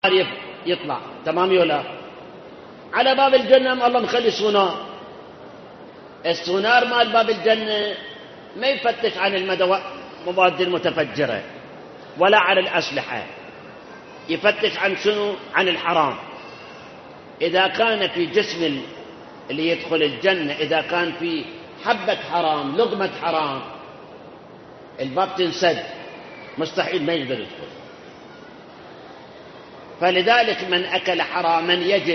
يطلع تمام ولا؟ على باب الجنة الله مخلي سونار. السونار مال باب الجنة ما يفتش عن المواد المتفجرة ولا عن الأسلحة، يفتش عن شنو؟ عن الحرام. إذا كان في جسم اللي يدخل الجنة إذا كان في حبة حرام لقمة حرام الباب تنسد، مستحيل ما يقدر يدخل. فلذلك من أكل حراما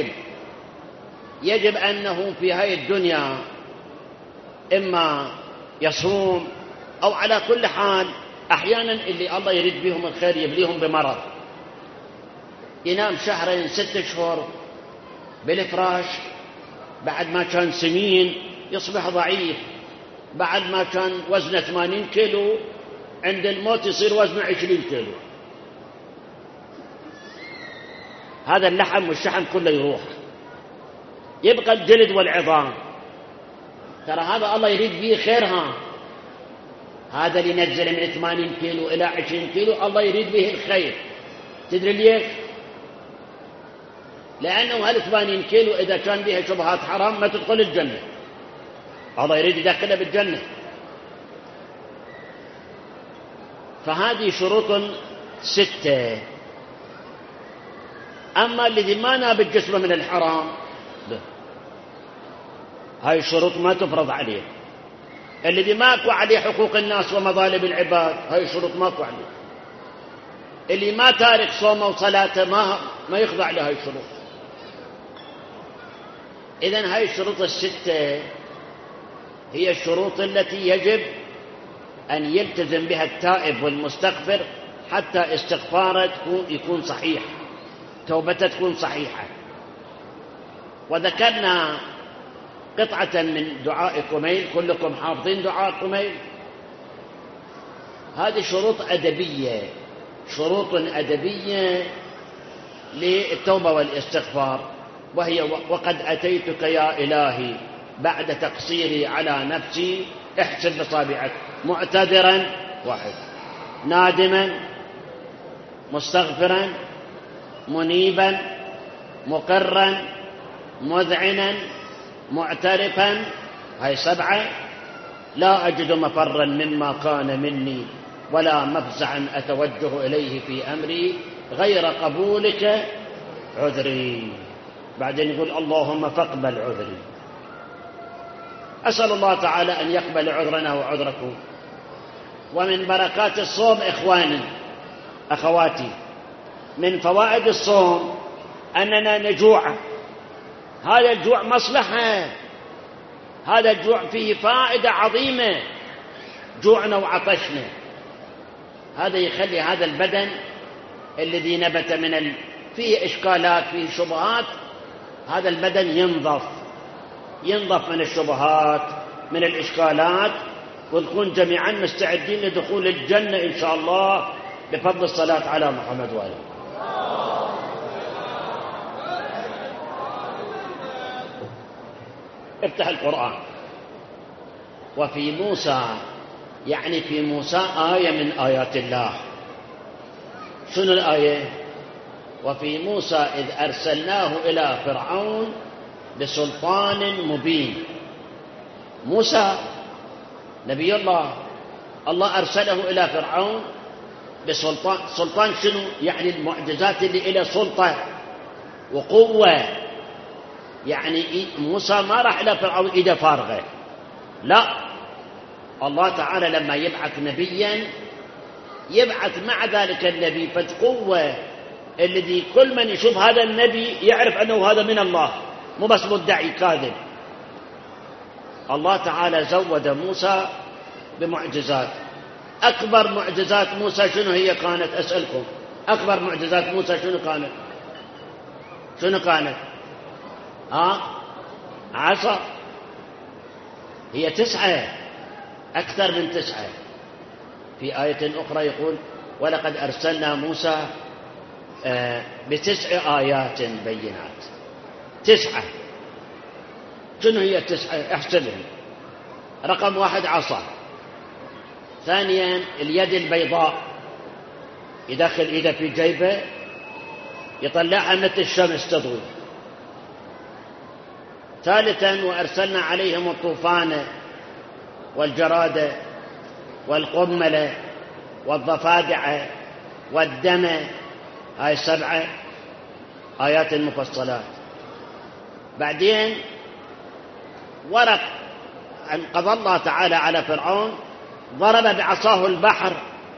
يجب أنه في هاي الدنيا إما يصوم أو على كل حال أحيانا اللي الله يريد بهم الخير يبليهم بمرض، ينام شهرين 6 أشهر بالفراش، بعد ما كان سمين يصبح ضعيف، بعد ما كان وزنه 80 كيلو عند الموت يصير وزنه 20 كيلو. هذا اللحم والشحم كله يروح، يبقى الجلد والعظام. ترى هذا الله يريد به خيرها، هذا اللي نزل من 80 كيلو إلى 20 كيلو الله يريد به الخير. تدري ليش؟ لأنه هال 80 كيلو إذا كان بها شبهات حرام ما تدخل الجنة، الله يريد يدخلها بالجنة. فهذه شروط 6. أما الذي ما ناب جسمه من الحرام هاي الشروط ما تفرض عليه. الذي ماكو عليه حقوق الناس ومظالم العباد هاي الشروط ماكو عليه. اللي ما تارك صومه وصلاته ما يخضع له هاي الشروط. إذن هاي الشروط 6 هي الشروط التي يجب أن يلتزم بها التائب والمستغفر حتى استغفاره يكون صحيح، توبته تكون صحيحة. وذكرنا قطعة من دعاء كميل، كلكم حافظين دعاء كميل. هذه شروط أدبية، شروط أدبية للتوبة والاستغفار، وهي: وقد أتيتك يا إلهي بعد تقصيري على نفسي، احسب بصابعك، معتذرا 1، نادما، مستغفرا، منيبا، مقرا، مذعنا، معترفا، هاي 7، لا أجد مفرا مما كان مني ولا مفزعا أتوجه إليه في أمري غير قبولك عذري. بعدين يقول: اللهم فاقبل عذري. أسأل الله تعالى أن يقبل عذرنا وعذركم. ومن بركات الصوم إخواني أخواتي، من فوائد الصوم أننا نجوع. هذا الجوع مصلحة، هذا الجوع فيه فائدة عظيمة. جوعنا وعطشنا هذا يخلي هذا البدن الذي نبت فيه إشكالات فيه شبهات، هذا البدن ينظف من الشبهات من الإشكالات، ونكون جميعا مستعدين لدخول الجنة إن شاء الله بفضل الصلاة على محمد وآله. افتح القرآن. وفي موسى، يعني في موسى آية من آيات الله. شنو الآية؟ وفي موسى إذ أرسلناه إلى فرعون بسلطان مبين. موسى نبي الله أرسله إلى فرعون بسلطان. سلطان شنو؟ يعني المعجزات اللي إلى سلطة وقوة. يعني موسى ما راح إلى فرعون إيده فارغة، لا، الله تعالى لما يبعث نبيا يبعث مع ذلك النبي فقوة الذي كل من يشوف هذا النبي يعرف أنه هذا من الله، مو بس مدعي كاذب. الله تعالى زود موسى بمعجزات. أكبر معجزات موسى شنو هي كانت؟ أسألكم، أكبر معجزات موسى شنو كانت؟ عصا. هي 9، أكثر من 9. في آية أخرى يقول: ولقد أرسلنا موسى ب9 آيات بينات. 9. شنو هي 9؟ احسبهم. رقم 1 عصا. ثانيا اليد البيضاء، يدخل إيده في جيبه يطلعها مثل الشمس تضوي. ثالثا وأرسلنا عليهم الطوفان والجراد والقمل والضفادع والدم. هاي 7 آيات مفصلات. بعدين ورق أن قضى الله تعالى على فرعون، ضرب بعصاه البحر،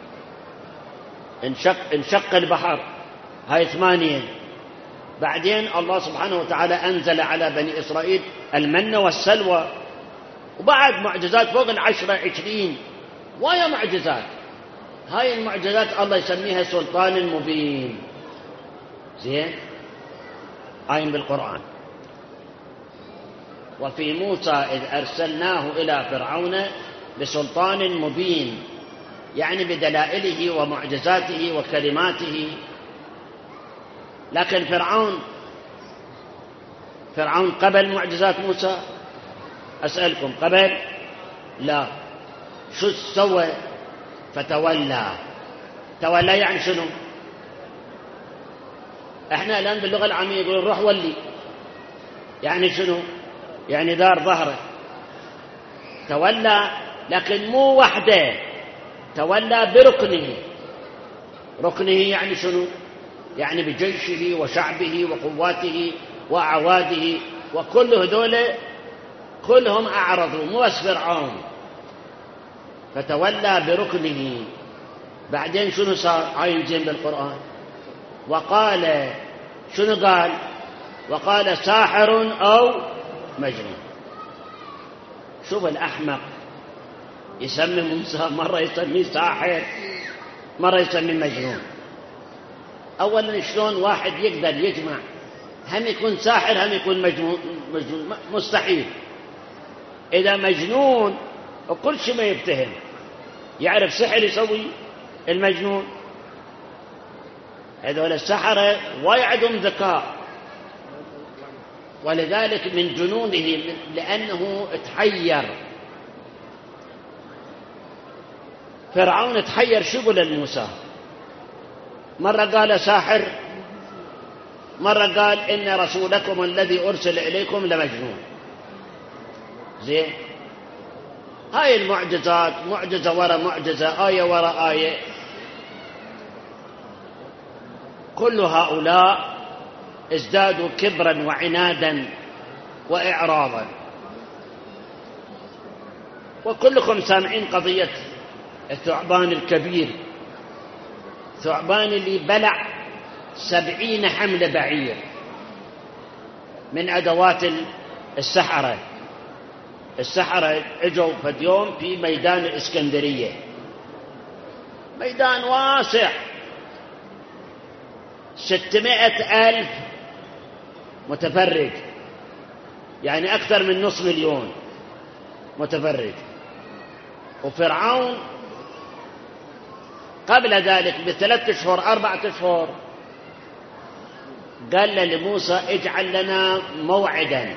انشق البحر. هاي 8. بعدين الله سبحانه وتعالى أنزل على بني إسرائيل المن والسلوى، وبعد معجزات فوق 10 20 ويا معجزات. هاي المعجزات الله يسميها سلطان مبين. زين، آية بالقرآن. وفي موسى إذ أرسلناه إلى فرعون بسلطان مبين، يعني بدلائله ومعجزاته وكلماته. لكن فرعون قبل معجزات موسى؟ أسألكم قبل؟ لا. شو سوى؟ فتولى. تولى يعني شنو؟ احنا الآن باللغة العامية يقولون روح ولي، يعني شنو؟ يعني دار ظهره. تولى، لكن مو وحده، تولى بركنه. ركنه يعني شنو؟ يعني بجيشه وشعبه وقواته وأعواده، وكل هذول كلهم أعرضوا، مو بس فرعون. فتولى بركنه. بعدين شنو صار؟ عاين زين بالقرآن. وقال، شنو قال؟ وقال ساحر أو مجنون. شوف الأحمق يسمي موسى، مرة يسميه ساحر، مرة يسميه مجنون. أولا شلون واحد يقدر يجمع هم يكون ساحر هم يكون مجنون؟ مستحيل. إذا مجنون وكل شيء ما يفتهم، يعرف سحر يسوي المجنون. هذول السحرة ويعدهم ذكاء، ولذلك من جنونه لأنه تحير. فرعون تحير، شو يقول لموسى؟ مرة قال ساحر، مرة قال إن رسولكم الذي أرسل إليكم لمجنون. زين، هاي المعجزات معجزة وراء معجزة، آية وراء آية. كل هؤلاء ازدادوا كبرا وعنادا وإعراضا. وكلكم سامعين قضية الثعبان الكبير، ثعبان اللي بلع 70 حمل بعير من أدوات السحرة. السحرة اجوا فد يوم في ميدان الإسكندرية، ميدان واسع، 600,000 متفرج، يعني أكثر من 500,000 متفرج. وفرعون قبل ذلك ب3 أشهر 4 أشهر قال لموسى اجعل لنا موعدا،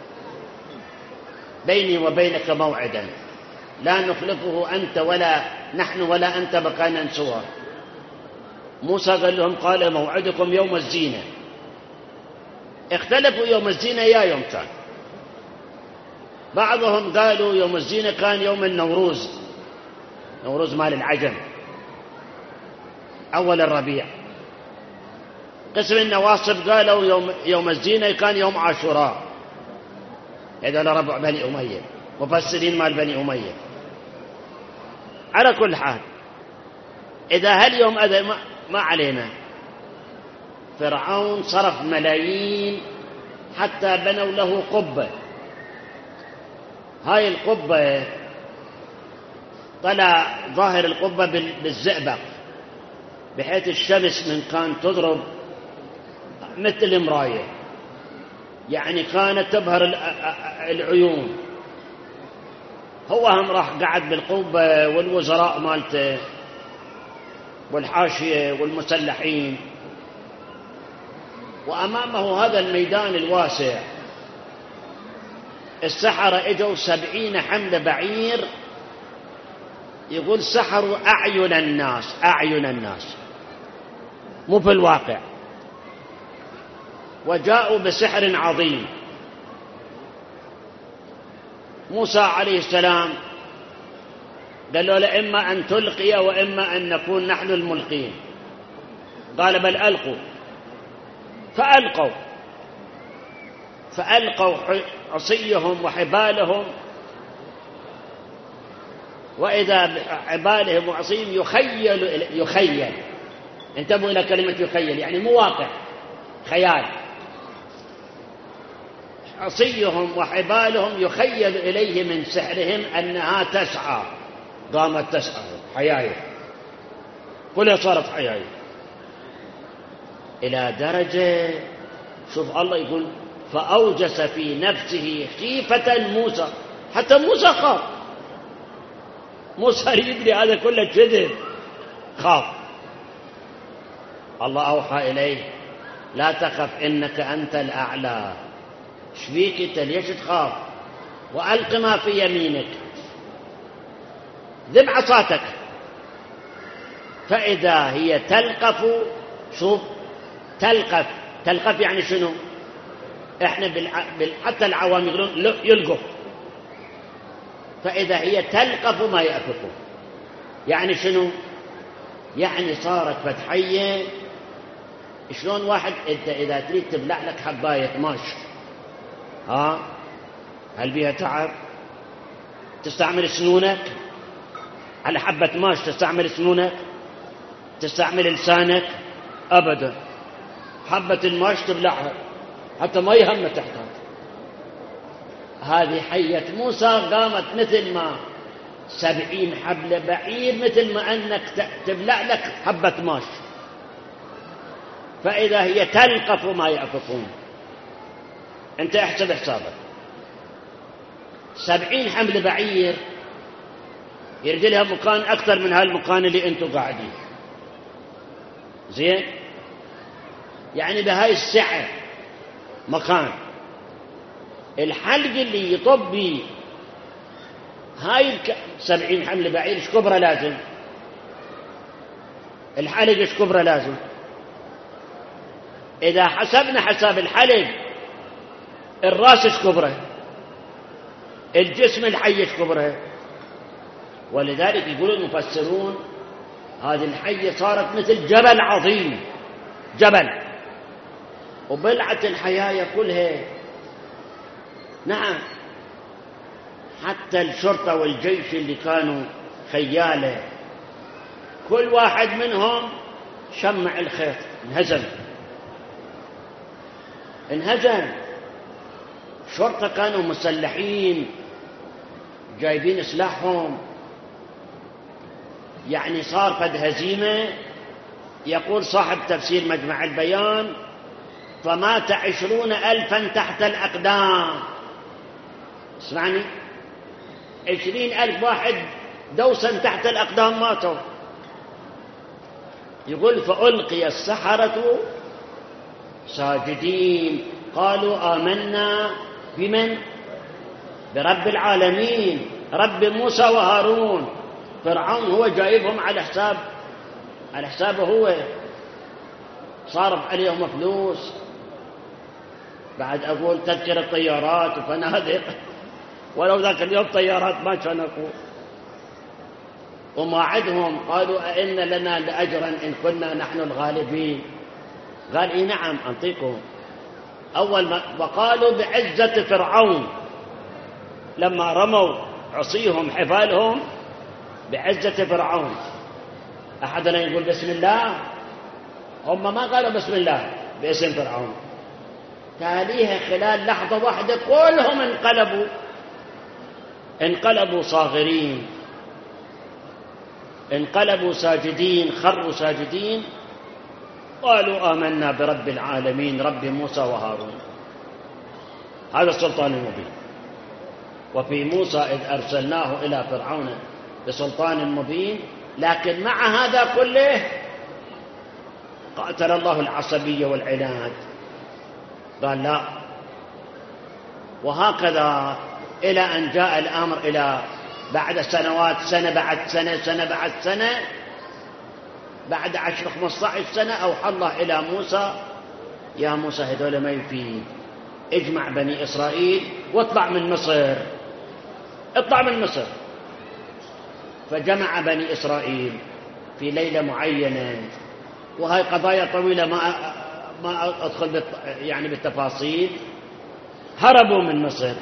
بيني وبينك موعدا لا نخلفه أنت ولا نحن ولا أنت مكانا سوى. موسى قال لهم قال موعدكم يوم الزينة. اختلفوا يوم الزينة يا يوم كان. بعضهم قالوا يوم الزينة كان يوم النوروز، نوروز مال العجم، أول الربيع. قسم النواصب قالوا يوم الزينة كان يوم عاشوراء. هذول ربع بني أمية، مفسرين مال بني أمية. على كل حال، إذا هاليوم هذا ما علينا. فرعون صرف ملايين حتى بنوا له قبة. هاي القبة طلع ظاهر القبة بالزئبق، بحيث الشمس من كان تضرب مثل مراية، يعني كانت تبهر العيون. هو هم راح قعد بالقبة والوزراء مالته والحاشية والمسلحين، وأمامه هذا الميدان الواسع. السحرة اجوا 70 حمل بعير، يقول سحروا أعين الناس، أعين الناس، مو في الواقع. وجاءوا بسحر عظيم. موسى عليه السلام قال له إما أن تلقي وإما أن نكون نحن الملقين. قال بل ألقوا. فألقوا عصيهم وحبالهم، وإذا عبالهم وعصيهم يخيل. انتبهوا إلى كلمة يخيل، يعني مو واقع، خيال. عصيهم وحبالهم يخيل إليه من سحرهم أنها تسعى. قامت تسعى حياية، كلها صارت حياية، إلى درجة شوف الله يقول فأوجس في نفسه خيفة موسى. حتى موسى خاف، موسى يدري هذا كله كذب، خاف. الله أوحى إليه لا تخف إنك أنت الأعلى. ايش فيك انت ليش تخاف؟ وألق ما في يمينك، ذب عصاتك فإذا هي تلقف. شوف تلقف يعني شنو؟ احنا حتى العوام يقولون يلقف. فإذا هي تلقف ما يأفكون، يعني شنو؟ يعني صارت فتحية. شلون واحد انت إذا تريد تبلع لك حباية ماش، هل بيها تعب؟ تستعمل سنونك على حبة ماش؟ تستعمل سنونك؟ تستعمل لسانك؟ أبدا. حبة الماش تبلعها حتى ما يهم تحتها. هذه حية موسى قامت مثل ما 70 حبل بعير، مثل ما أنك تبلع لك حبة ماش. فإذا هي تلقف ما يأفكون. أنت احسب حسابك 70 حمل بعير يرد لها مكان أكثر من هالمكان اللي أنتم قاعدين. زين، يعني بهاي السعة مكان الحلق اللي يطب بيه هاي 70 حمل بعير. ايش كبره لازم الحلق؟ ايش كبره لازم؟ إذا حسبنا حساب الحلق، الراس ايش كبره؟ الجسم الحي ايش كبره؟ ولذلك يقول المفسرون هذه الحية صارت مثل جبل عظيم، جبل، وبلعت الحياة كلها. نعم، حتى الشرطة والجيش اللي كانوا خيالة كل واحد منهم شمع الخيط، انهزم. الشرطة كانوا مسلحين جايبين سلاحهم، يعني صار قد هزيمة. يقول صاحب تفسير مجمع البيان فمات 20,000 تحت الأقدام. اسمعني، 20,000 واحد دوسا تحت الأقدام ماتوا. يقول فألقي السحرة ساجدين قالوا آمنا بمن؟ برب العالمين، رب موسى وهارون. فرعون هو جايبهم على حسابه هو، صارف عليهم فلوس. بعد أقول تذكر الطيارات وفنادق، ولو ذاك اليوم طيارات ما كان أقول. وما عدهم قالوا أئن لنا لأجرا إن كنا نحن الغالبين. قال إيه نعم أنطيكم. أول ما وقالوا بعزة فرعون، لما رموا عصيهم حفالهم بعزة فرعون. أحدنا يقول بسم الله، هم ما قالوا بسم الله، باسم فرعون. تاليها خلال لحظة واحدة كلهم انقلبوا صاغرين، انقلبوا ساجدين، خروا ساجدين، قالوا آمنا برب العالمين رب موسى وهارون. هذا السلطان المبين. وفي موسى إذ أرسلناه إلى فرعون بسلطان مبين. لكن مع هذا كله قاتل الله العصبية والعناد، قال لا. وهكذا إلى أن جاء الأمر إلى بعد سنوات، سنة بعد سنة، سنة بعد سنة، بعد 10-15 سنة أوحى الله إلى موسى يا موسى هذول ما يفيد، اجمع بني إسرائيل واطلع من مصر، اطلع من مصر. فجمع بني إسرائيل في ليلة معينة، وهي قضايا طويلة ما أدخل يعني بالتفاصيل. هربوا من مصر،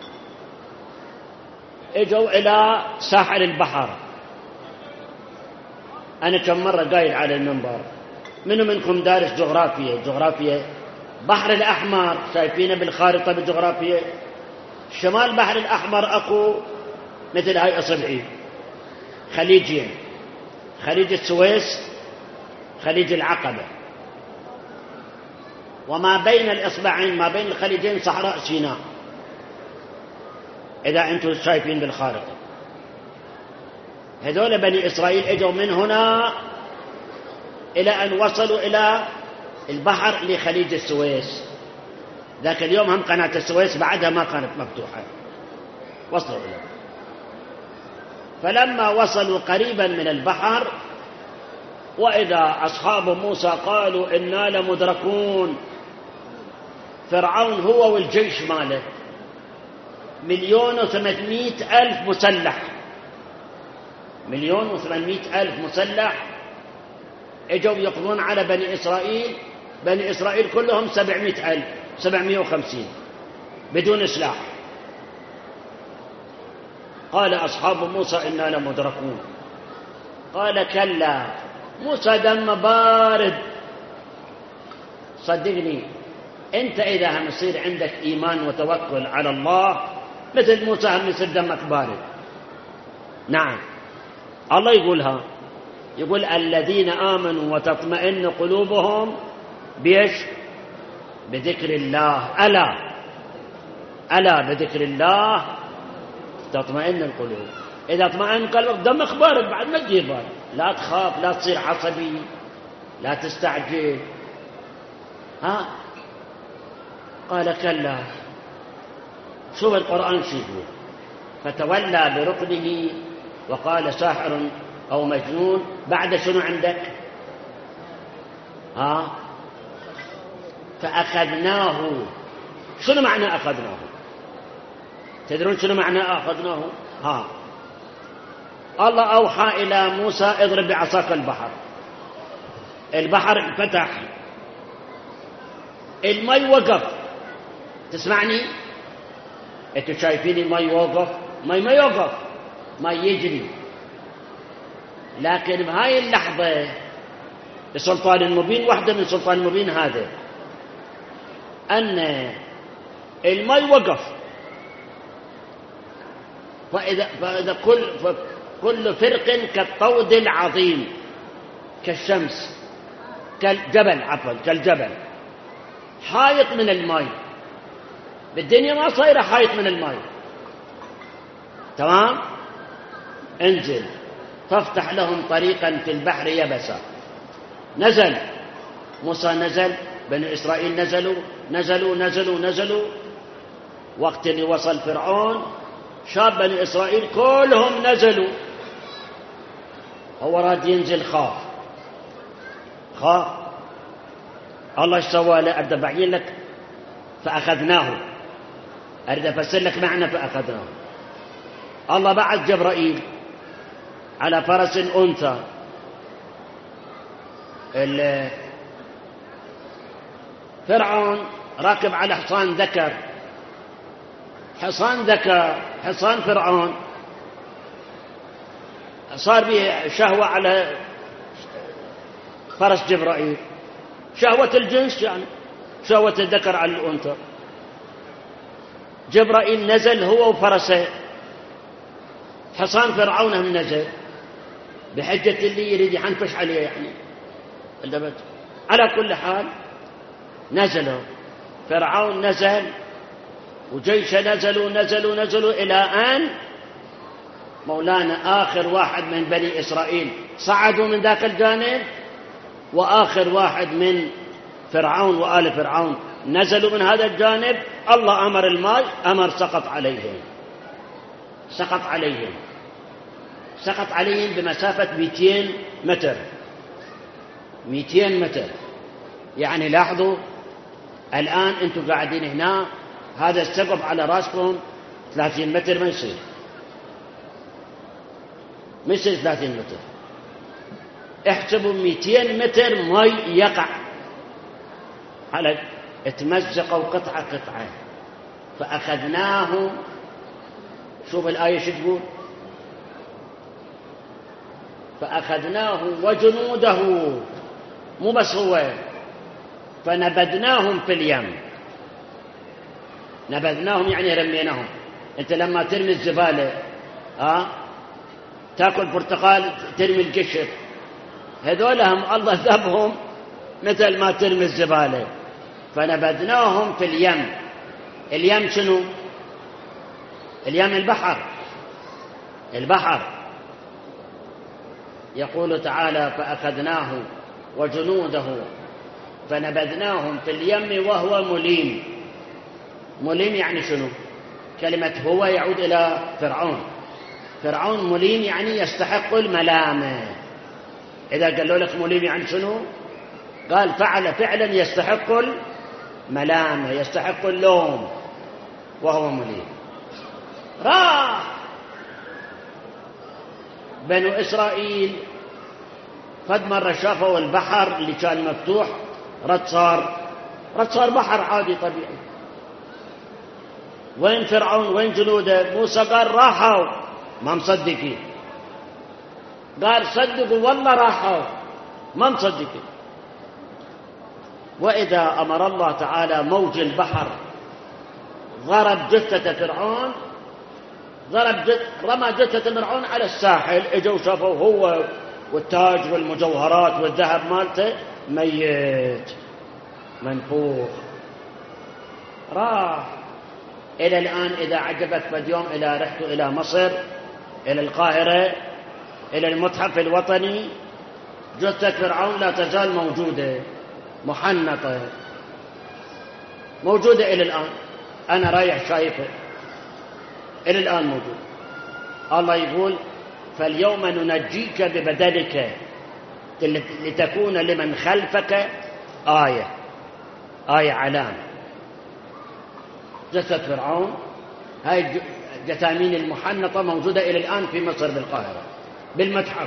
اجوا إلى ساحل البحر. أنا كم مرة قايل على المنبر، منو منكم دارس جغرافيا بحر الأحمر، شايفينه بالخارطة بالجغرافيا، شمال بحر الأحمر أكو مثل هاي أصبعي خليجين، خليج السويس، خليج العقبة، وما بين الإصبعين ما بين الخليجين صحراء سيناء، إذا أنتم شايفين بالخارطة. هذول بني إسرائيل اجوا من هنا إلى أن وصلوا إلى البحر لخليج السويس. ذاك اليوم هم قناة السويس بعدها ما كانت مفتوحة، وصلوا إليه. فلما وصلوا قريبا من البحر، وإذا أصحاب موسى قالوا إنا لمدركون. فرعون هو والجيش ماله 1,800,000 مسلح، 1,800,000 مسلح اجوا يقضون على بني إسرائيل. بني إسرائيل كلهم 700,000 750 بدون سلاح. قال أصحاب موسى إنا لمدركون. قال كلا، موسى دم بارد. صدقني أنت إذا هم يصير عندك إيمان وتوكل على الله مثل موسى هم يصير دمك بارد. نعم، الله يقولها، يقول الذين آمنوا وتطمئن قلوبهم بيش؟ بذكر الله. ألا بذكر الله تطمئن القلوب. إذا اطمئن قلبك دمك بارد بعد ما تجيب بارد. لا تخاف، لا تصير عصبي، لا تستعجل. قال كلا. شوف القرآن شو يقول، فتولى بركنه وقال ساحر أو مجنون. بعد شنو عندك؟ فأخذناه. شنو معنى أخذناه؟ تدرون شنو معنى أخذناه؟ الله أوحى إلى موسى اضرب بعصاك البحر. البحر انفتح، المي وقف. تسمعني؟ انتوا شايفين المي وقف؟ مي ما يوقف، مي يجري. لكن بهاي اللحظة بسلطان المبين، واحدة من سلطان المبين هذا، أن المي وقف. فإذا كل فرق كالطود العظيم، كالشمس، كالجبل حائط من الماء. بالدنيا ما صايرة حائط من الماء. تمام؟ انزل فافتح لهم طريقا في البحر يبسا. نزل موسى، نزل بني إسرائيل، نزلوا. وقت اللي وصل فرعون شاب بني إسرائيل كلهم نزلوا. هو راد ينزل، خاف. الله ايش سوى له؟ أبدأ بعين لك. فأخذناه، أريد أفسر لك معنى فأخذناه. الله بعث جبرائيل على فرس أنثى. فرعون راكب على حصان ذكر، حصان فرعون. صار به شهوة على فرس جبرائيل، شهوة الجنس يعني، شهوة الذكر على الأنثى. جبرائيل نزل هو وفرسه. حصان فرعون هم نزل بحجة اللي يريد يحنفش عليه يعني. على كل حال نزلوا، فرعون نزل وجيش نزلوا إلى أن مولانا آخر واحد من بني إسرائيل صعدوا من ذاك الجانب، وآخر واحد من فرعون وآل فرعون نزلوا من هذا الجانب. الله أمر الماء، سقط عليهم بمسافة 200 متر. يعني لاحظوا الآن أنتم قاعدين هنا، هذا السقف على رأسكم 30 متر ما يصير 30 متر. احسبوا 200 متر مي يقع على، اتمزقوا قطعة قطعة. فأخذناه، شوف الآية شو تقول، فأخذناه وجنوده، مو بس هو، فنبذناهم في اليم. نبذناهم يعني رميناهم. انت لما ترمي الزبالة تاكل برتقال ترمي القشر، هذولهم الله ذبهم مثل ما ترمي الزبالة. فنبذناهم في اليم. اليم شنو؟ اليم البحر. يقول تعالى فأخذناه وجنوده فنبذناهم في اليم وهو مليم. مليم يعني شنو؟ كلمة هو يعود إلى فرعون مليم يعني يستحق الملامة. إذا قالوا لك مليم يعني شنو؟ قال فعل فعلا يستحق الملامة، يستحق اللوم، وهو مليم. راح بنو إسرائيل قد مرة شافوا البحر اللي كان مفتوح رد صار بحر عادي طبيعي. وين فرعون وين جنوده؟ موسى قال راحوا، ما مصدقين. قال صدقوا والله راحوا، ما مصدقين. وإذا أمر الله تعالى موج البحر ضرب جثة فرعون، رمى جثة فرعون على الساحل. اجوا شافوا هو والتاج والمجوهرات والذهب مالته ميت منفوخ. راح. إلى الآن إذا عجبك فاليوم إذا رحت إلى مصر، إلى القاهرة، إلى المتحف الوطني، جثة فرعون لا تزال موجودة محنطة، موجودة إلى الآن. أنا رايح شايفه إلى الآن موجود. الله يقول فاليوم ننجيك ببدنك لتكون لمن خلفك آية علامة. جثة فرعون هاي الجثامين المحنطة موجودة إلى الآن في مصر بالقاهرة بالمتحف.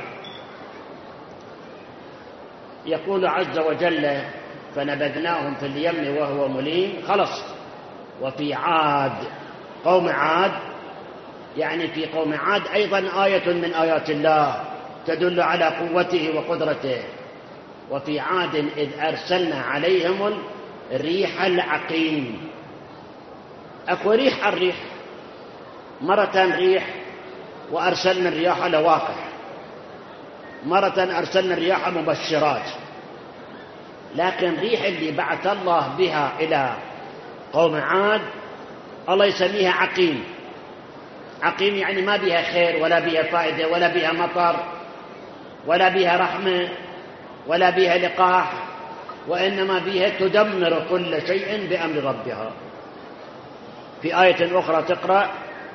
يقول عز وجل فنبذناهم في اليم وهو مليم. خلص. وفي عاد، قوم عاد، يعني في قوم عاد أيضا آية من آيات الله تدل على قوته وقدرته. وفي عاد إذ أرسلنا عليهم الريح العقيم. أكو ريح الريح، مرة ريح وأرسلنا الرياح لواقع، مرة أرسلنا الرياح مبشرات. لكن ريح اللي بعث الله بها إلى قوم عاد الله يسميها عقيم. عقيم يعني ما بها خير ولا بها فائدة ولا بها مطر ولا بها رحمة ولا بها لقاح، وإنما بها تدمر كل شيء بأمر ربها. في آية أخرى تقرأ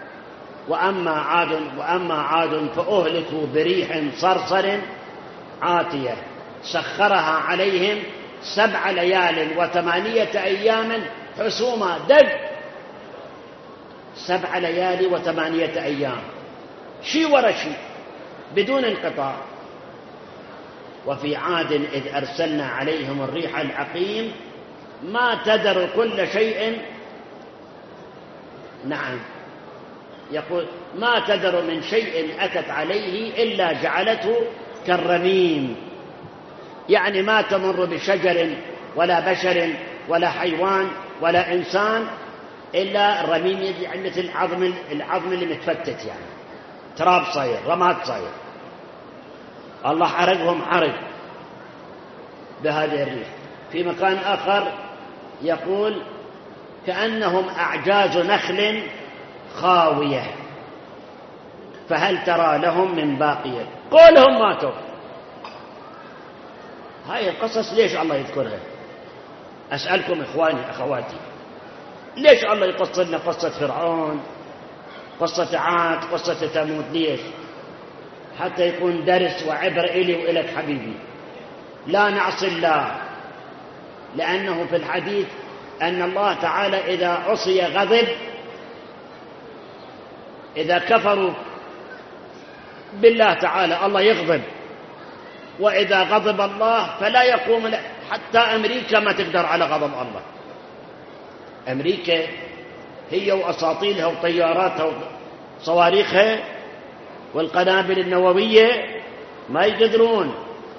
وأما عاد فأهلكوا بريح صرصر عاتية سخرها عليهم 7 ليال و8 أيام حسوما. 7 ليال و8 أيام، شيء ورا شيء بدون انقطاع. وفي عاد إذ أرسلنا عليهم الريح العقيم ما تذر كل شيء. نعم، يقول ما تذر من شيء أتت عليه إلا جعلته كالرميم. يعني ما تمر بشجر ولا بشر ولا حيوان ولا إنسان إلا الرميم، يعني مثل العظم اللي متفتت، يعني تراب صاير، رماد صاير. الله حرقهم حرق بهذه الريح. في مكان آخر يقول كأنهم أعجاز نخل خاوية فهل ترى لهم من باقية. كلهم ماتوا. هاي القصص ليش الله يذكرها؟ أسألكم إخواني أخواتي، ليش الله يقص لنا قصة فرعون، قصة عاد، قصة ثمود؟ ليش؟ حتى يكون درس وعبر إلي وإلك حبيبي. لا نعصي الله، لأنه في الحديث أن الله تعالى إذا عصي غضب، إذا كفروا بالله تعالى الله يغضب، وإذا غضب الله فلا يقوم. حتى أمريكا ما تقدر على غضب الله. أمريكا هي وأساطيلها وطياراتها وصواريخها والقنابل النووية ما يقدرون،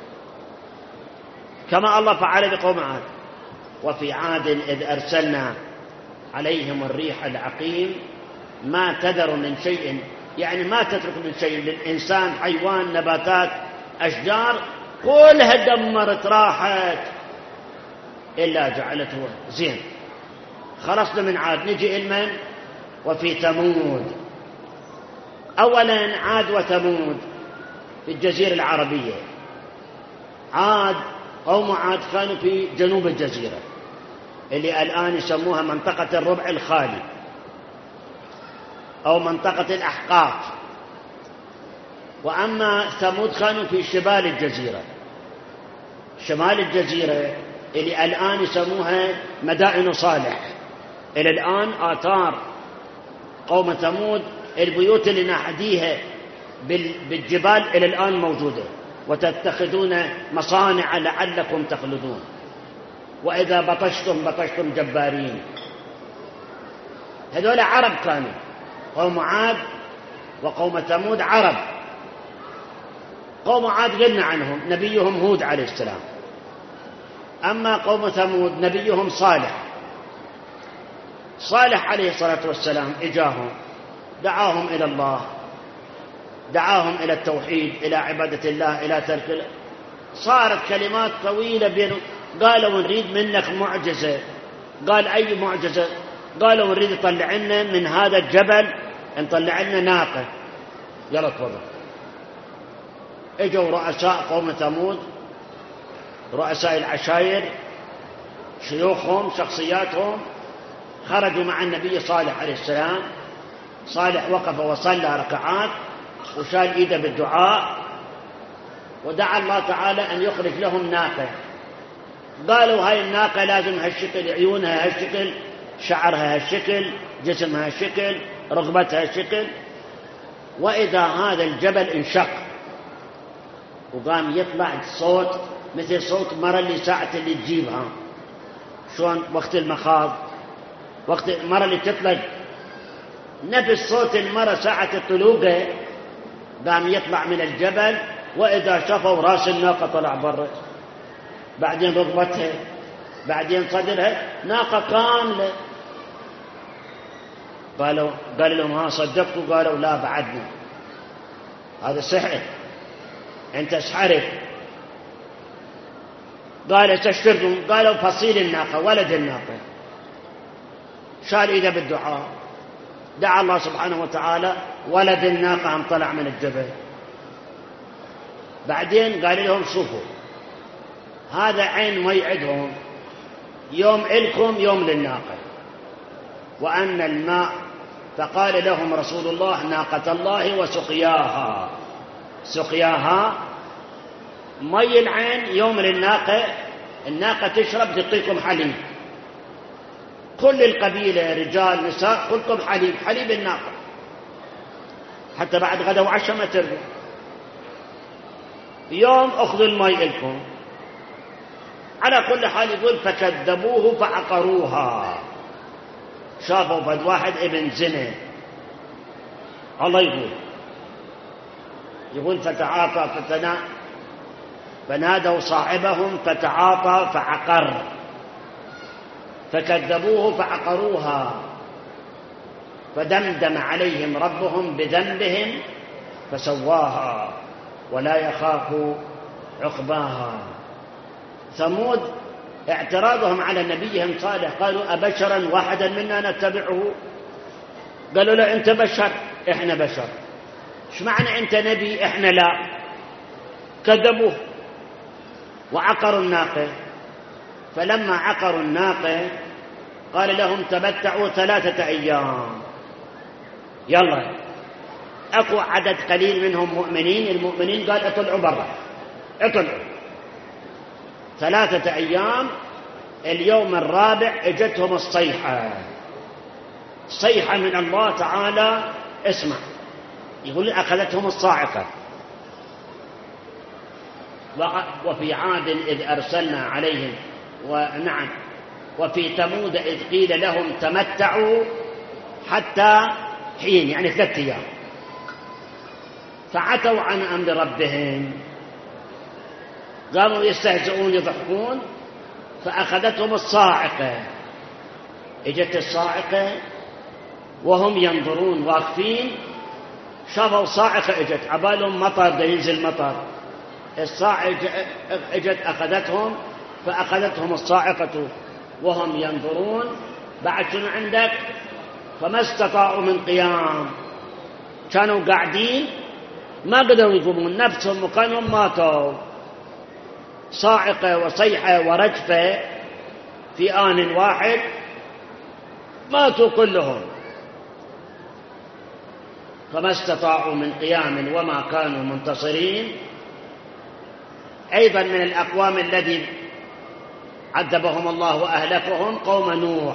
كما الله فعل بقوم عاد. وفي عاد إذ أرسلنا عليهم الريح العقيم ما تذر من شيء، يعني ما تترك من شيء، للإنسان حيوان نباتات أشجار كلها دمرت راحت إلا جعلته زين. خلصنا من عاد، نجي المن وفي ثمود. أولا عاد وثمود في الجزيرة العربية. عاد قوم عاد كانوا في جنوب الجزيرة اللي الآن يسموها منطقة الربع الخالي أو منطقة الأحقاف. وأما ثمود كانوا في شمال الجزيرة، شمال الجزيرة اللي الآن يسموها مدائن صالح. إلى الآن آثار قوم ثمود، البيوت اللي نحديها بالجبال إلى الآن موجودة، وتتخذون مصانع لعلكم تخلدون، وإذا بطشتم جبارين. هذول عرب كانوا، قوم عاد وقوم ثمود عرب. قوم عاد غنى عنهم نبيهم هود عليه السلام، أما قوم ثمود نبيهم صالح عليه الصلاة والسلام إجاهم، دعاهم إلى الله، دعاهم إلى التوحيد، إلى عبادة الله، إلى ترك. صارت كلمات طويلة بينهم. قالوا نريد منك معجزة. قال أي معجزة؟ قالوا نريد نطلع لنا من هذا الجبل، نطلع لنا ناقة. يلا تفضل. اجوا رؤساء قوم ثمود، رؤساء العشائر، شيوخهم، شخصياتهم، خرجوا مع النبي صالح عليه السلام. صالح وقف وصلى ركعات وشال ايده بالدعاء، ودعا الله تعالى أن يخرج لهم ناقة. قالوا هاي الناقة لازم هالشكل، عيونها هالشكل، شعرها هالشكل، جسمها هالشكل، رقبتها هالشكل. وإذا هذا الجبل انشق وقام يطلع صوت مثل صوت مرة اللي ساعة اللي تجيبها، شلون وقت المخاض، وقت المرة اللي تطلق، نفس صوت المرة ساعة الطلوقة قام يطلع من الجبل. وإذا شافوا راس الناقة طلع برا، بعدين رقبتها، بعدين صدرها، ناقة كاملة. قالوا لهم ها صدقتوا؟ قالوا لا بعدنا، هذا سحر، أنت سحرت. قال تشتركم؟ قالوا فصيل الناقة، ولد الناقة. شال إيده بالدعاء، دعا الله سبحانه وتعالى، ولد الناقة هم طلع من الجبل. بعدين قال لهم شوفوا هذا عين موعدهم، يوم إلكم يوم للناقة، وأن الماء. فقال لهم رسول الله ناقة الله وسقياها. سقياها مي العين يوم للناقة، الناقة تشرب تعطيكم حليب، كل القبيلة رجال نساء كلكم حليب الناقة، حتى بعد غدا وعشاء ما ترجع. يوم أخذوا المي لكم. على كل حال يقول فكذبوه فعقروها. شافوا فد واحد ابن زنا، الله يقول فتعاطى فنادوا صاحبهم فتعاطى فعقر. فكذبوه فعقروها فدمدم عليهم ربهم بذنبهم فسواها ولا يخاف عقباها. ثمود اعتراضهم على نبيهم صالح، قالوا أبشرا واحدا منا نتبعه؟ قالوا لا، أنت بشر إحنا بشر، ايش معنى أنت نبي إحنا لا؟ كذبوه وعقروا الناقة. فلما عقروا الناقة قال لهم تمتعوا 3 أيام. يلا أكو عدد قليل منهم مؤمنين، المؤمنين قال اطلعوا برا، اطلعوا 3 أيام اليوم الرابع اجتهم الصيحة، صيحة من الله تعالى. اسمع، يقول أخذتهم الصاعقة. وفي عاد إذ أرسلنا عليهم، ونعم، وفي ثمود إذ قيل لهم تمتعوا حتى حين، يعني 3 أيام، فعتوا عن أمر ربهم، قاموا يستهزئون يضحكون، فأخذتهم الصاعقة. اجت الصاعقة وهم ينظرون واقفين، شافوا صاعقة اجت، عبالهم مطر، دا ينزل مطر. الصاعقة اجت أخذتهم، فأخذتهم الصاعقة وهم ينظرون. بعد شنو عندك؟ فما استطاعوا من قيام، كانوا قاعدين ما قدروا يقومون نفسهم وكانوا ماتوا. صاعقة وصيحة ورجفة في آن واحد، ماتوا كلهم. فما استطاعوا من قيام وما كانوا منتصرين. أيضا من الأقوام الذي عذبهم الله وأهلكهم قوم نوح،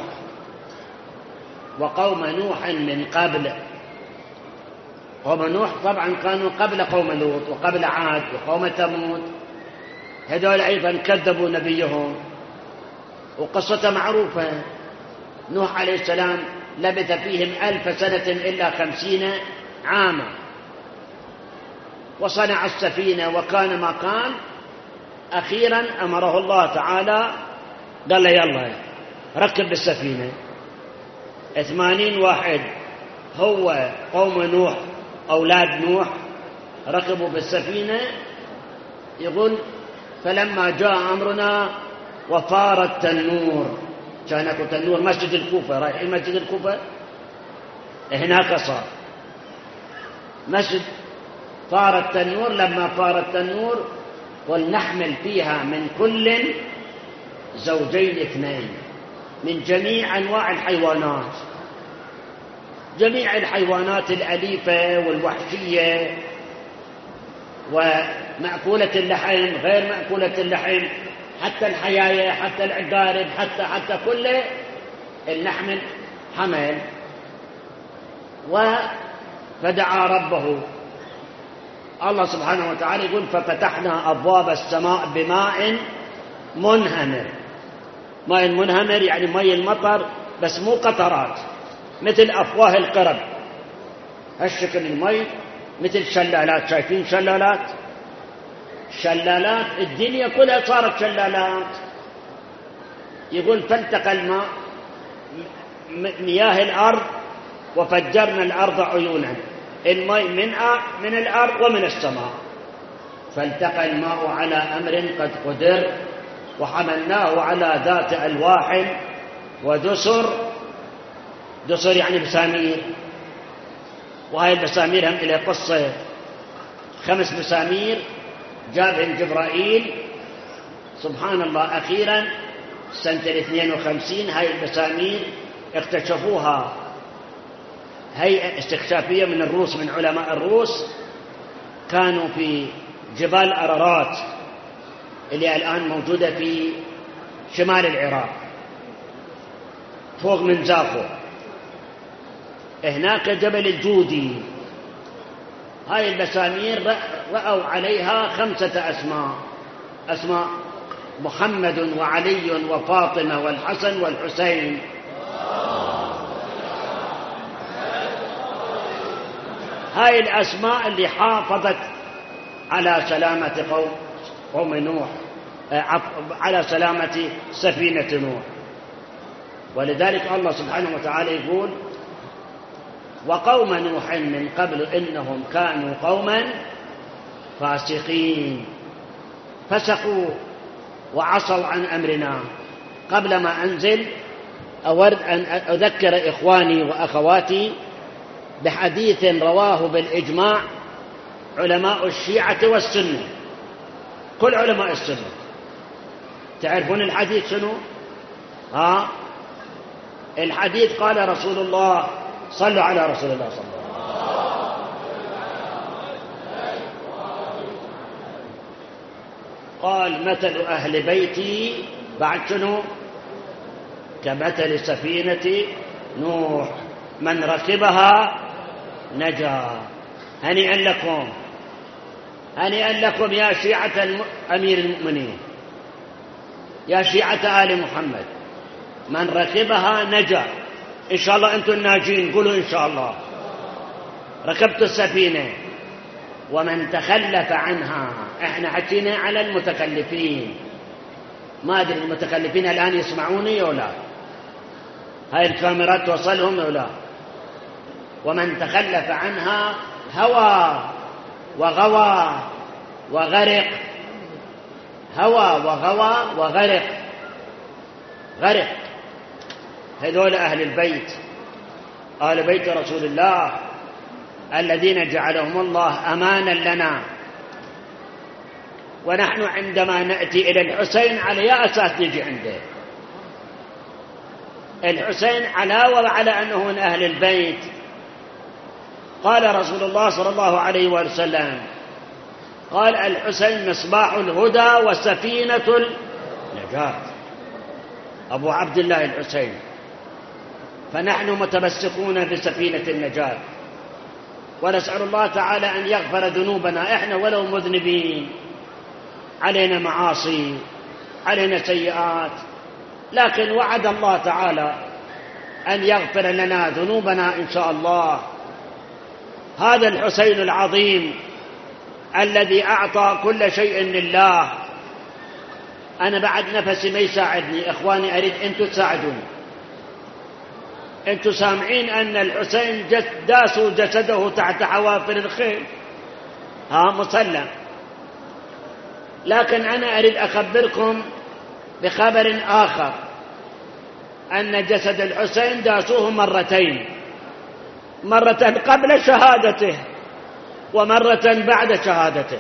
وقوم نوح من قبل. قوم نوح طبعا كانوا قبل قوم لوط وقبل عاد وقوم ثمود، هذول أيضا كذبوا نبيهم، وقصة معروفة. نوح عليه السلام لبث فيهم 1000 سنة إلا 50 عاما، وصنع السفينة وكان ما كان. أخيرا أمره الله تعالى، قال له يلا ركب بالسفينة. 80 واحد هو قوم نوح أولاد نوح ركبوا بالسفينة. يقول فلما جاء أمرنا وفار التنور، كان اكو تنور مسجد الكوفة، رايحين مسجد الكوفة هناك صار مسجد. فار التنور، لما فار التنور ولنحمل فيها من كل 2 من جميع أنواع الحيوانات، جميع الحيوانات الأليفة والوحشية ومأكولة اللحم غير مأكولة اللحم، حتى الحياية، حتى العقارب، حتى كل النحمل حمل. فدعا ربه الله سبحانه وتعالى، يقول ففتحنا أبواب السماء بماء منهمر. ماء منهمر يعني ماء المطر، بس مو قطرات مثل أفواه القرب، هالشكل الماء مثل شلالات. شايفين شلالات؟ شلالات الدنيا كلها صارت شلالات. يقول فالتقى الماء مياه الأرض وفجرنا الأرض عيونا، الماء من الأرض ومن السماء. فالتقى الماء على أمر قد قدر وحملناه على ذات ألواح ودسر. دسر يعني بسامير، وهي البسامير هم إلى قصة. 5 بسامير جابهم جبرائيل سبحان الله. أخيرا سنة 52 هاي البسامير اكتشفوها هيئة استكشافية من الروس، من علماء الروس، كانوا في جبال أرارات اللي الآن موجودة في شمال العراق فوق من زافو. هناك جبل الجودي. هاي البسامير رأوا عليها 5 أسماء محمد وعلي وفاطمة والحسن والحسين. هاي الأسماء اللي حافظت على سلامة قوم نوح، على سلامة سفينة نوح. ولذلك الله سبحانه وتعالى يقول وقوم نوح من قبل إنهم كانوا قوما فاسقين، فسقوا وعصوا عن أمرنا. قبل ما أنزل أود أن أذكر إخواني وأخواتي بحديث رواه بالإجماع علماء الشيعة والسنة، كل علماء السنة. تعرفون الحديث شنو؟ الحديث قال رسول الله، صلوا على رسول الله صلى الله عليه وسلم، قال مثل أهل بيتي بعد شنو؟ كمثل سفينة نوح من ركبها نجا. هنيئا لكم، هنيئا لكم يا شيعة أمير المؤمنين، يا شيعة آل محمد، من ركبها نجا. إن شاء الله أنتم الناجين، قولوا إن شاء الله. ركبت السفينة. ومن تخلف عنها، إحنا حكينا على المتكلفين، ما أدري المتكلفين الآن يسمعوني أو لا، هاي الكاميرات توصلهم أو لا. ومن تخلف عنها هوى وغوى وغرق، هوى وغوى وغرق، غرق. هذول أهل البيت، آل بيت رسول الله الذين جعلهم الله أمانا لنا. ونحن عندما نأتي إلى الحسين على أي أساس نجي عنده؟ الحسين علاوة على أنه من أهل البيت. قال رسول الله صلى الله عليه وسلم، قال الحسين مصباح الهدى وسفينة النجاة، أبو عبد الله الحسين. فنحن متمسكون بسفينة النجاة، ونسأل الله تعالى أن يغفر ذنوبنا، إحنا ولو مذنبين، علينا معاصي، علينا سيئات، لكن وعد الله تعالى أن يغفر لنا ذنوبنا إن شاء الله. هذا الحسين العظيم الذي أعطى كل شيء لله. أنا بعد نفسي ما يساعدني، إخواني أريد أنتم تساعدوني. أنتم سامعين أن الحسين داسوا جسده تحت حوافر الخيل، مسلم. لكن أنا أريد أخبركم بخبر آخر، أن جسد الحسين داسوه مرتين، مرة قبل شهادته ومرة بعد شهادته.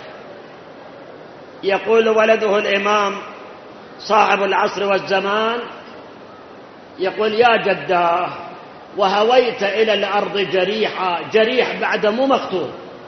يقول ولده الإمام صاحب العصر والزمان، يقول يا جداه وهويت إلى الأرض جريحا، جريح بعد مو مقتول،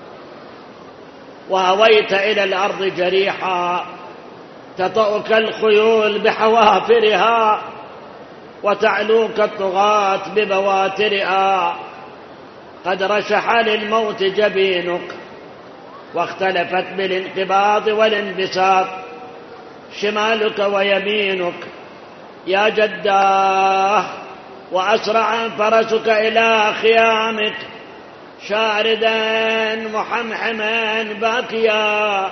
وهويت إلى الأرض جريحا تطأك الخيول بحوافرها وتعلوك الطغاة ببواترها. قد رشح للموت جبينك واختلفت بالانقباض والانبساط شمالك ويمينك يا جداه، وأسرع فرسك إلى خيامك شاردا محمحما باكيا.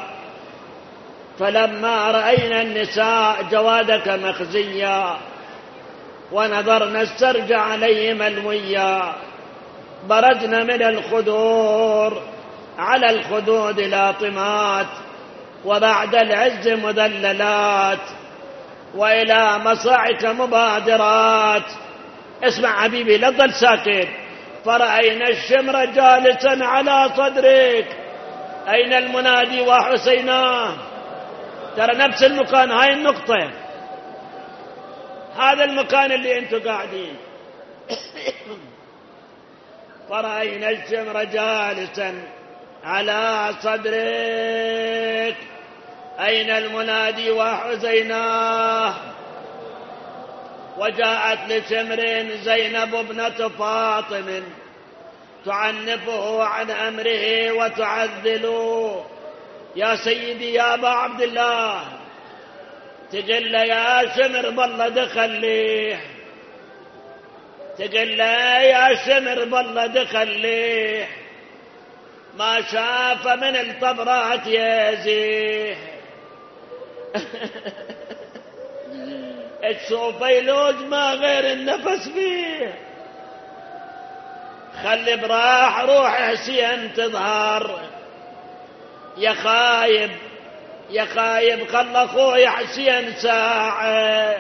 فلما رأينا النساء جوادك مخزيا ونظرنا السرج عليه ملويا، بردنا من الخدور على الخدود لاطمات، وبعد العز مذللات، وإلى مصاعك مبادرات. اسمع حبيبي لا تظل ساكت. فرأينا الشمر جالسا على صدرك. أين المنادي وحسيناه؟ ترى نفس المكان، هاي النقطة، هذا المكان اللي انتم قاعدين. فرأينا الشمر جالسا على صدرك. أين المنادي وحسيناه؟ وجاءت لشمر زينب ابنة فاطم تعنفه عن أمره وتعذله. يا سيدي يا أبا عبد الله، تقل يا شمر بالله دخل ليه، تقل يا شمر بالله دخل ليه، ما شاف من الطبرات يزيه. الشوفيلوج ما غير النفس فيه. خلي براح روح حسين تظهر. يا خايب يا خايب خل اخوي حسين ساعة،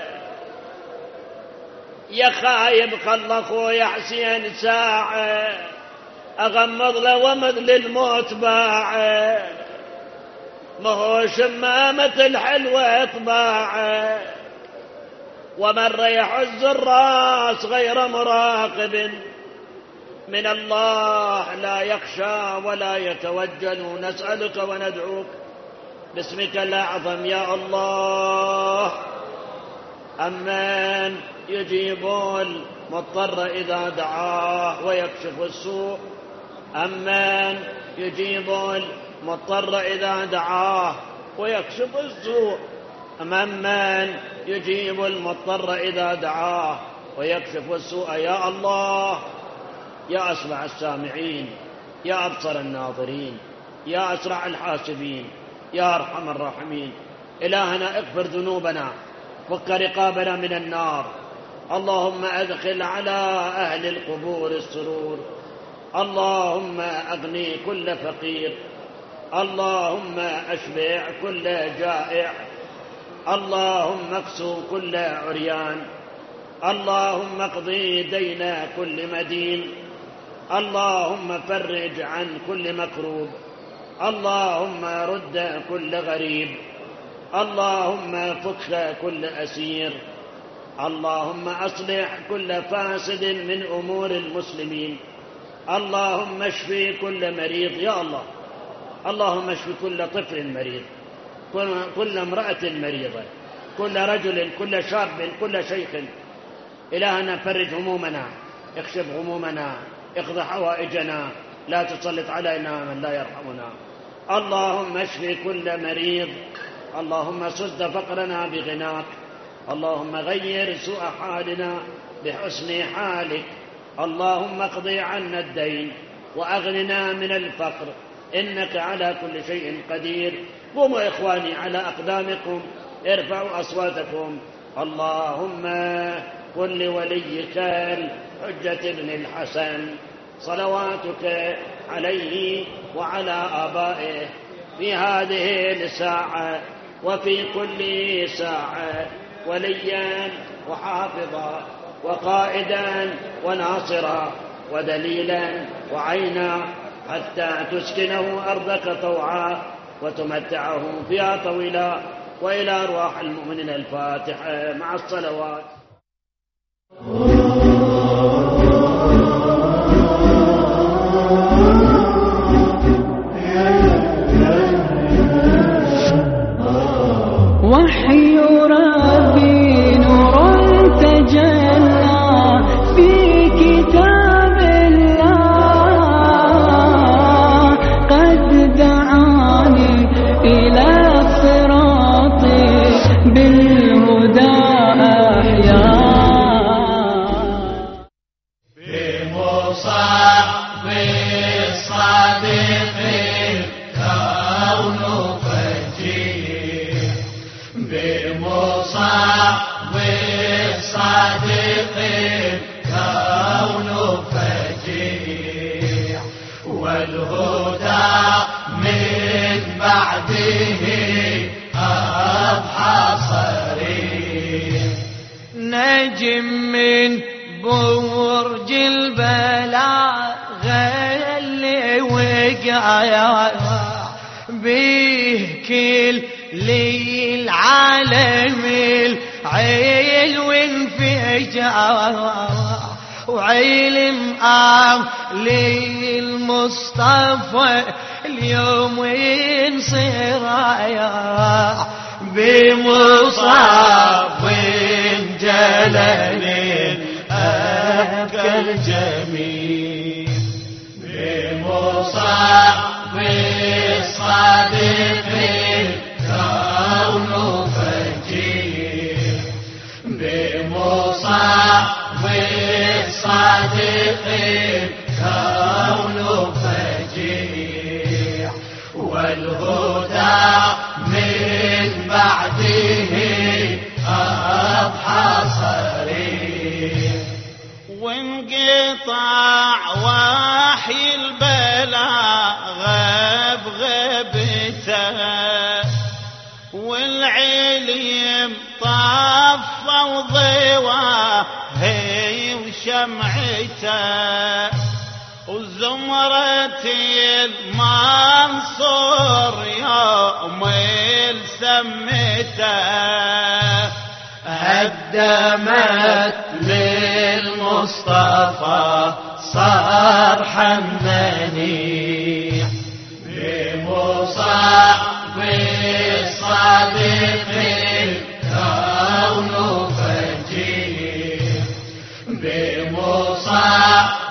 يا خايب خل اخوي حسين ساعة، اغمض له ومض للموت باعه، ما هو شمامة الحلوة طباعه، ومن يحز الراس غير مراقب من الله لا يخشى ولا يتوجل. نسألك وندعوك باسمك الأعظم يا الله أمن يجيب المضطر إذا دعاه ويكشف السوء، أمن يجيب المضطر إذا دعاه ويكشف السوء، أمن يجيب المضطر إذا دعاه ويكشف السوء. يا الله، يا أسمع السامعين، يا أبصر الناظرين، يا أسرع الحاسبين، يا أرحم الراحمين. إلهنا اغفر ذنوبنا، فك رقابنا من النار. اللهم أدخل على أهل القبور السرور. اللهم أغني كل فقير. اللهم أشبع كل جائع. اللهم اكسو كل عريان. اللهم اقضي دين كل مدين. اللهم فرج عن كل مكروب. اللهم رد كل غريب. اللهم فك كل أسير. اللهم أصلح كل فاسد من أمور المسلمين. اللهم اشفي كل مريض يا الله. اللهم اشفي كل طفل مريض، كل امرأة مريضة، كل رجل، كل شاب، كل شيخ. إلهنا فرج همومنا، اكشف غمومنا، اقض حوائجنا، لا تسلط علينا من لا يرحمنا. اللهم اشفي كل مريض. اللهم سد فقرنا بغناك. اللهم غير سوء حالنا بحسن حالك. اللهم اقضي عنا الدين وأغننا من الفقر، إنك على كل شيء قدير. قوموا إخواني على أقدامكم، ارفعوا أصواتكم. اللهم قل لوليك الحجة بن الحسن صلواتك عليه وعلى آبائه في هذه الساعة وفي كل ساعة وليا وحافظا وقائدا وناصرا ودليلا وعينا، حتى تسكنه أرضك طوعا وتمتعه فيها طويلا. وإلى أرواح المؤمنين الفاتحة مع الصلوات. وحي ربي نور تجلى في كتاب الله، قد دعاني إلى الصراط بالهدى أحيا. بمصاب الصادق الكون فجير، بمصاب الصادق الكون فجير، والهدى من بعده أضحى صريح. نجم من برج البلاغة اللي وقع به كل للعالم العيل وانفجار، وعلم للمصطفى اليوم ينصرايا، بمصاب جلل أبكى الجميل، بمصاب الصادق الكون فجير، بمصاب الصادق الكون فجير، والهدى من بعده أضحى صريح. وانقطع وحي البلاغ بغيبته، والعلم طفى وضواه وشمعته، وزمرة المنصور يوم سمته، هدمت للمصطفى صرحا منيع، بمصاب الصادق الكون موسى